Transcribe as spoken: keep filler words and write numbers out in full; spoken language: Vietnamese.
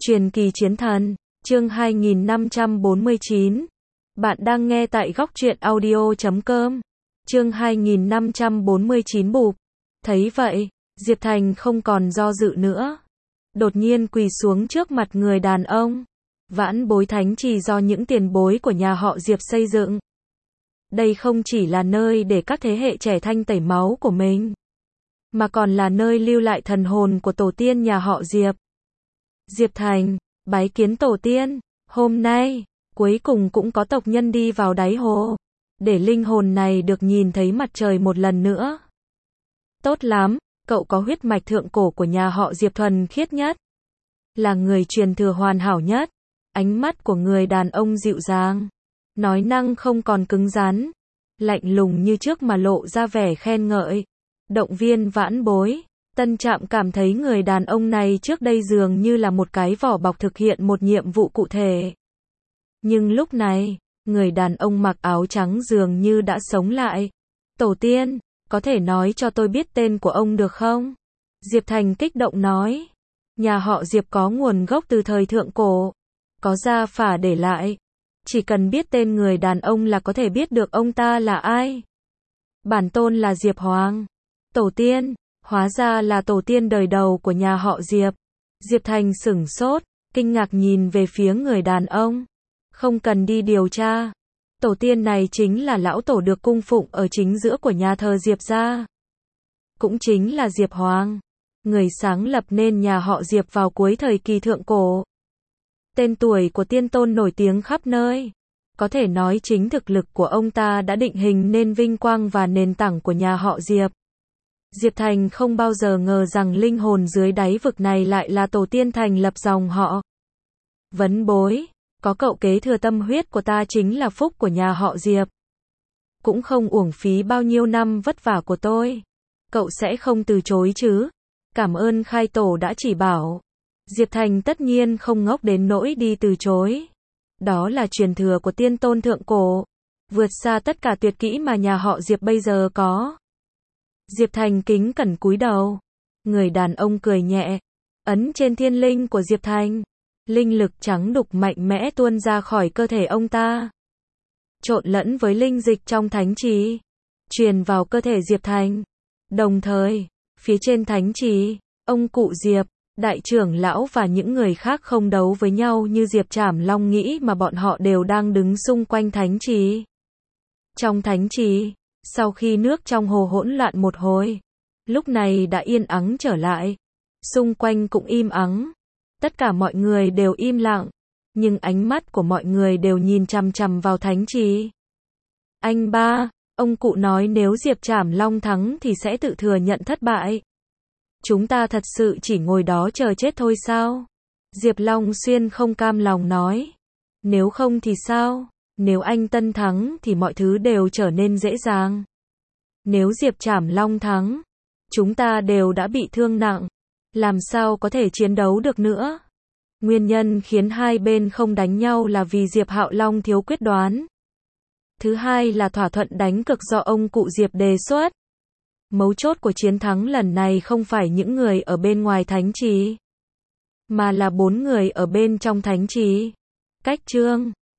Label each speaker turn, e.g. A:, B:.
A: Truyền kỳ chiến thần, chương hai nghìn năm trăm bốn mươi chín. Bạn đang nghe tại góc truyện audio chấm com. Chương hai nghìn năm trăm bốn mươi chín bụp. Thấy vậy, Diệp Thành không còn do dự nữa. Đột nhiên quỳ xuống trước mặt người đàn ông. Vãn Bối Thánh Trì do những tiền bối của nhà họ Diệp xây dựng. Đây không chỉ là nơi để các thế hệ trẻ thanh tẩy máu của mình, mà còn là nơi lưu lại thần hồn của tổ tiên nhà họ Diệp. Diệp Thành, bái kiến tổ tiên, hôm nay, cuối cùng cũng có tộc nhân đi vào đáy hồ, để linh hồn này được nhìn thấy mặt trời một lần nữa. Tốt lắm, cậu có huyết mạch thượng cổ của nhà họ Diệp thuần khiết nhất, là người truyền thừa hoàn hảo nhất. Ánh mắt của người đàn ông dịu dàng, nói năng không còn cứng rắn, lạnh lùng như trước mà lộ ra vẻ khen ngợi, động viên Vãn Bối. Tân Trạm cảm thấy người đàn ông này trước đây dường như là một cái vỏ bọc thực hiện một nhiệm vụ cụ thể. Nhưng lúc này, người đàn ông mặc áo trắng dường như đã sống lại. Tổ tiên, có thể nói cho tôi biết tên của ông được không? Diệp Thành kích động nói. Nhà họ Diệp có nguồn gốc từ thời thượng cổ, có gia phả để lại. Chỉ cần biết tên người đàn ông là có thể biết được ông ta là ai. Bản tôn là Diệp Hoàng. Tổ tiên, hóa ra là tổ tiên đời đầu của nhà họ Diệp. Diệp Thành sửng sốt, kinh ngạc nhìn về phía người đàn ông. Không cần đi điều tra. Tổ tiên này chính là lão tổ được cung phụng ở chính giữa của nhà thờ Diệp gia. Cũng chính là Diệp Hoàng, người sáng lập nên nhà họ Diệp vào cuối thời kỳ thượng cổ. Tên tuổi của tiên tôn nổi tiếng khắp nơi. Có thể nói chính thực lực của ông ta đã định hình nên vinh quang và nền tảng của nhà họ Diệp. Diệp Thành không bao giờ ngờ rằng linh hồn dưới đáy vực này lại là tổ tiên thành lập dòng họ. Vấn Bối, có cậu kế thừa tâm huyết của ta chính là phúc của nhà họ Diệp. Cũng không uổng phí bao nhiêu năm vất vả của tôi. Cậu sẽ không từ chối chứ? Cảm ơn khai tổ đã chỉ bảo. Diệp Thành tất nhiên không ngốc đến nỗi đi từ chối. Đó là truyền thừa của tiên tôn thượng cổ, vượt xa tất cả tuyệt kỹ mà nhà họ Diệp bây giờ có. Diệp Thành kính cẩn cúi đầu. Người đàn ông cười nhẹ, ấn trên thiên linh của Diệp Thành. Linh lực trắng đục mạnh mẽ tuôn ra khỏi cơ thể ông ta, trộn lẫn với linh dịch trong thánh trì, truyền vào cơ thể Diệp Thành. Đồng thời, phía trên thánh trì, ông cụ Diệp, đại trưởng lão và những người khác không đấu với nhau như Diệp Trảm Long nghĩ mà bọn họ đều đang đứng xung quanh thánh trì. Trong thánh trì, sau khi nước trong hồ hỗn loạn một hồi, lúc này đã yên ắng trở lại. Xung quanh cũng im ắng. Tất cả mọi người đều im lặng, nhưng ánh mắt của mọi người đều nhìn chằm chằm vào thánh trì. Anh ba, ông cụ nói nếu Diệp Trảm Long thắng thì sẽ tự thừa nhận thất bại. Chúng ta thật sự chỉ ngồi đó chờ chết thôi sao? Diệp Long Xuyên không cam lòng nói. Nếu không thì sao? Nếu anh Tân thắng thì mọi thứ đều trở nên dễ dàng. Nếu Diệp Trảm Long thắng, chúng ta đều đã bị thương nặng, làm sao có thể chiến đấu được nữa? Nguyên nhân khiến hai bên không đánh nhau là vì Diệp Hạo Long thiếu quyết đoán. Thứ hai là thỏa thuận đánh cược do ông cụ Diệp đề xuất. Mấu chốt của chiến thắng lần này không phải những người ở bên ngoài thánh trì, mà là bốn người ở bên trong thánh trì. Cách Trương,